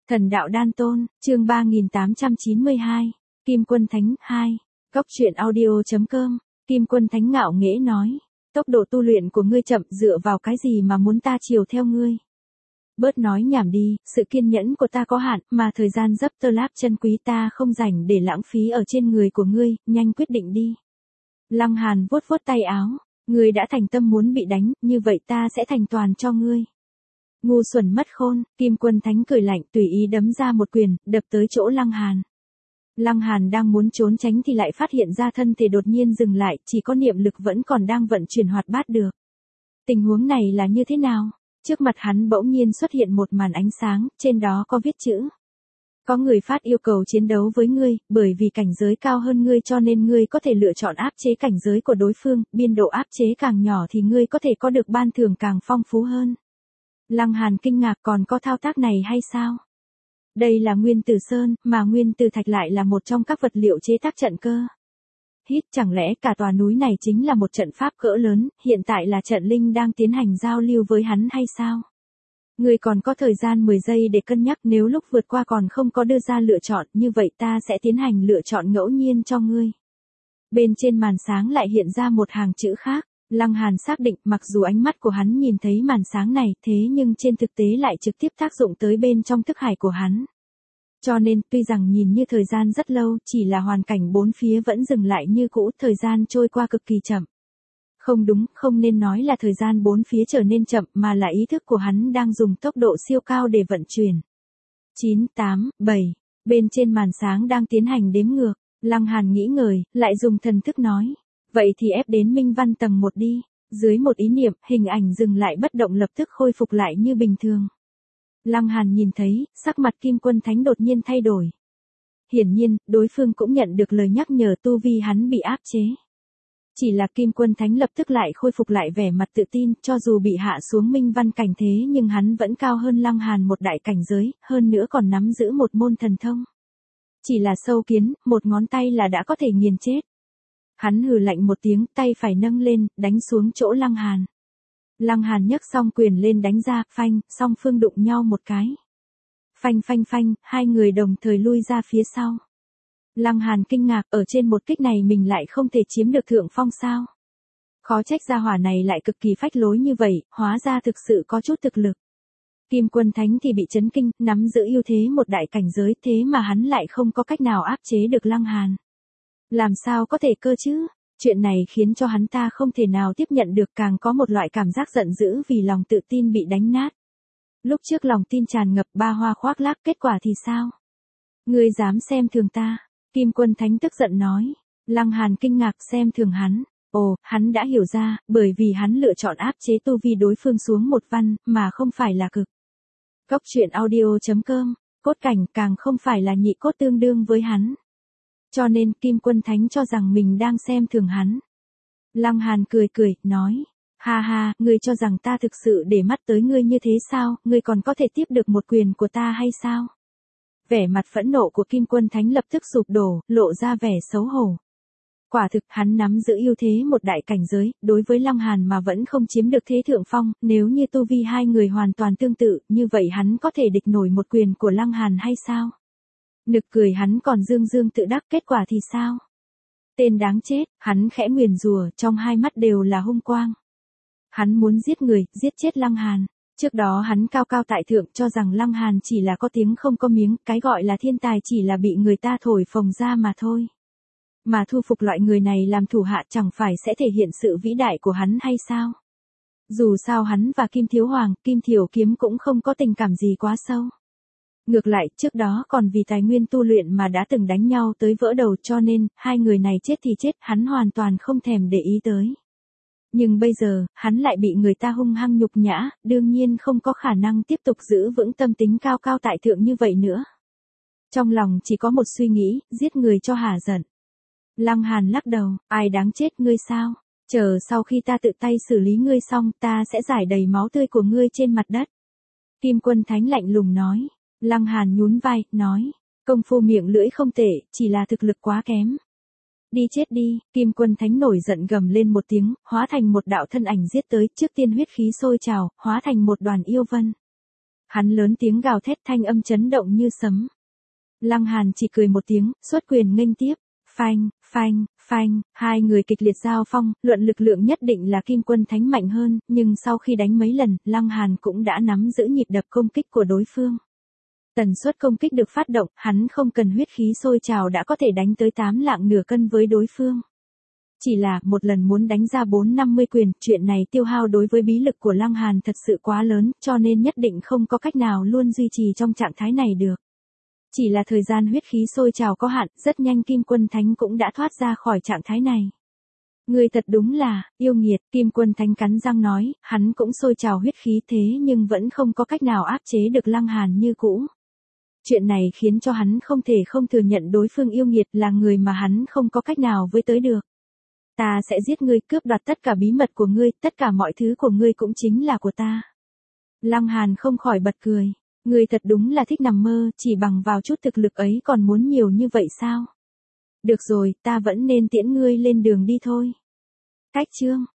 Thần đạo đan tôn, chương 3892, Kim Quân Thánh 2, Cốc truyện audio.com, Kim Quân Thánh ngạo nghễ nói, tốc độ tu luyện của ngươi chậm dựa vào cái gì mà muốn ta chiều theo ngươi. Bớt nói nhảm đi, sự kiên nhẫn của ta có hạn, mà thời gian dấp tơ láp chân quý ta không rảnh để lãng phí ở trên người của ngươi, nhanh quyết định đi. Lăng Hàn vuốt vuốt tay áo, ngươi đã thành tâm muốn bị đánh, như vậy ta sẽ thành toàn cho ngươi. Ngu xuẩn mất khôn, Kim Quân Thánh cười lạnh tùy ý đấm ra một quyền, đập tới chỗ Lăng Hàn. Lăng Hàn đang muốn trốn tránh thì lại phát hiện ra thân thể đột nhiên dừng lại, chỉ có niệm lực vẫn còn đang vận chuyển hoạt bát được. Tình huống này là như thế nào? Trước mặt hắn bỗng nhiên xuất hiện một màn ánh sáng, trên đó có viết chữ. Có người phát yêu cầu chiến đấu với ngươi, bởi vì cảnh giới cao hơn ngươi cho nên ngươi có thể lựa chọn áp chế cảnh giới của đối phương, biên độ áp chế càng nhỏ thì ngươi có thể có được ban thưởng càng phong phú hơn. Lăng Hàn kinh ngạc, còn có thao tác này hay sao? Đây là nguyên tử sơn, mà nguyên tử thạch lại là một trong các vật liệu chế tác trận cơ. Hít, chẳng lẽ cả tòa núi này chính là một trận pháp cỡ lớn, hiện tại là trận linh đang tiến hành giao lưu với hắn hay sao? Ngươi còn có thời gian 10 giây để cân nhắc, nếu lúc vượt qua còn không có đưa ra lựa chọn, như vậy ta sẽ tiến hành lựa chọn ngẫu nhiên cho ngươi. Bên trên màn sáng lại hiện ra một hàng chữ khác. Lăng Hàn xác định mặc dù ánh mắt của hắn nhìn thấy màn sáng này, thế nhưng trên thực tế lại trực tiếp tác dụng tới bên trong thức hải của hắn. Cho nên, tuy rằng nhìn như thời gian rất lâu, chỉ là hoàn cảnh bốn phía vẫn dừng lại như cũ, thời gian trôi qua cực kỳ chậm. Không đúng, không nên nói là thời gian bốn phía trở nên chậm, mà là ý thức của hắn đang dùng tốc độ siêu cao để vận chuyển. 9, 8, 7, bên trên màn sáng đang tiến hành đếm ngược, Lăng Hàn nghĩ ngợi, lại dùng thần thức nói. Vậy thì ép đến minh văn tầng 1 đi. Dưới một ý niệm, hình ảnh dừng lại bất động lập tức khôi phục lại như bình thường. Lăng Hàn nhìn thấy, sắc mặt Kim Quân Thánh đột nhiên thay đổi. Hiển nhiên, đối phương cũng nhận được lời nhắc nhở tu vi hắn bị áp chế. Chỉ là Kim Quân Thánh lập tức lại khôi phục lại vẻ mặt tự tin, cho dù bị hạ xuống minh văn cảnh thế nhưng hắn vẫn cao hơn Lăng Hàn một đại cảnh giới, hơn nữa còn nắm giữ một môn thần thông. Chỉ là sâu kiến, một ngón tay là đã có thể nghiền chết. Hắn hừ lạnh một tiếng, tay phải nâng lên, đánh xuống chỗ Lăng Hàn. Lăng Hàn nhấc song quyền lên đánh ra, phanh, song phương đụng nhau một cái. Phanh phanh phanh, hai người đồng thời lui ra phía sau. Lăng Hàn kinh ngạc, ở trên một kích này mình lại không thể chiếm được thượng phong sao? Khó trách gia hỏa này lại cực kỳ phách lối như vậy, hóa ra thực sự có chút thực lực. Kim Quân Thánh thì bị chấn kinh, nắm giữ ưu thế một đại cảnh giới, thế mà hắn lại không có cách nào áp chế được Lăng Hàn. Làm sao có thể cơ chứ? Chuyện này khiến cho hắn ta không thể nào tiếp nhận được, càng có một loại cảm giác giận dữ vì lòng tự tin bị đánh nát. Lúc trước lòng tin tràn ngập, ba hoa khoác lác, kết quả thì sao? Ngươi dám xem thường ta? Kim Quân Thánh tức giận nói. Lăng Hàn kinh ngạc xem thường hắn. Ồ, hắn đã hiểu ra, bởi vì hắn lựa chọn áp chế tu vi đối phương xuống một văn, mà không phải là cực. Cốc truyện audio.com, cốt cảnh càng không phải là nhị cốt tương đương với hắn. Cho nên Kim Quân Thánh cho rằng mình đang xem thường hắn. Lăng Hàn cười cười, nói. Ha ha, ngươi cho rằng ta thực sự để mắt tới ngươi như thế sao, ngươi còn có thể tiếp được một quyền của ta hay sao? Vẻ mặt phẫn nộ của Kim Quân Thánh lập tức sụp đổ, lộ ra vẻ xấu hổ. Quả thực hắn nắm giữ ưu thế một đại cảnh giới, đối với Lăng Hàn mà vẫn không chiếm được thế thượng phong, nếu như tu vi hai người hoàn toàn tương tự, như vậy hắn có thể địch nổi một quyền của Lăng Hàn hay sao? Nực cười, hắn còn dương dương tự đắc, kết quả thì sao? Tên đáng chết, hắn khẽ nguyền rủa, trong hai mắt đều là hung quang. Hắn muốn giết người, giết chết Lăng Hàn. Trước đó hắn cao cao tại thượng cho rằng Lăng Hàn chỉ là có tiếng không có miếng, cái gọi là thiên tài chỉ là bị người ta thổi phồng ra mà thôi. Mà thu phục loại người này làm thủ hạ chẳng phải sẽ thể hiện sự vĩ đại của hắn hay sao? Dù sao hắn và Kim Thiếu Hoàng, Kim Thiểu Kiếm cũng không có tình cảm gì quá sâu. Ngược lại, trước đó còn vì tài nguyên tu luyện mà đã từng đánh nhau tới vỡ đầu, cho nên, hai người này chết thì chết, hắn hoàn toàn không thèm để ý tới. Nhưng bây giờ, hắn lại bị người ta hung hăng nhục nhã, đương nhiên không có khả năng tiếp tục giữ vững tâm tính cao cao tại thượng như vậy nữa. Trong lòng chỉ có một suy nghĩ, giết người cho hả giận. Lăng Hàn lắc đầu, ai đáng chết ngươi sao? Chờ sau khi ta tự tay xử lý ngươi xong, ta sẽ rải đầy máu tươi của ngươi trên mặt đất. Kim Quân Thánh lạnh lùng nói. Lăng Hàn nhún vai, nói, công phu miệng lưỡi không tệ, chỉ là thực lực quá kém. Đi chết đi, Kim Quân Thánh nổi giận gầm lên một tiếng, hóa thành một đạo thân ảnh giết tới, trước tiên huyết khí sôi trào, hóa thành một đoàn yêu vân. Hắn lớn tiếng gào thét, thanh âm chấn động như sấm. Lăng Hàn chỉ cười một tiếng, xuất quyền nghênh tiếp. Phanh, phanh, phanh, hai người kịch liệt giao phong, luận lực lượng nhất định là Kim Quân Thánh mạnh hơn, nhưng sau khi đánh mấy lần, Lăng Hàn cũng đã nắm giữ nhịp đập công kích của đối phương. Tần suất công kích được phát động, hắn không cần huyết khí sôi trào đã có thể đánh tới 8 lạng nửa cân với đối phương. Chỉ là, một lần muốn đánh ra 4-50 quyền, chuyện này tiêu hao đối với bí lực của Lăng Hàn thật sự quá lớn, cho nên nhất định không có cách nào luôn duy trì trong trạng thái này được. Chỉ là thời gian huyết khí sôi trào có hạn, rất nhanh Kim Quân Thánh cũng đã thoát ra khỏi trạng thái này. Người thật đúng là, yêu nghiệt, Kim Quân Thánh cắn răng nói, hắn cũng sôi trào huyết khí thế nhưng vẫn không có cách nào áp chế được Lăng Hàn như cũ. Chuyện này khiến cho hắn không thể không thừa nhận đối phương yêu nghiệt là người mà hắn không có cách nào với tới được. Ta sẽ giết ngươi, cướp đoạt tất cả bí mật của ngươi, tất cả mọi thứ của ngươi cũng chính là của ta. Lăng Hàn không khỏi bật cười. Ngươi thật đúng là thích nằm mơ, chỉ bằng vào chút thực lực ấy còn muốn nhiều như vậy sao? Được rồi, ta vẫn nên tiễn ngươi lên đường đi thôi. Cách chương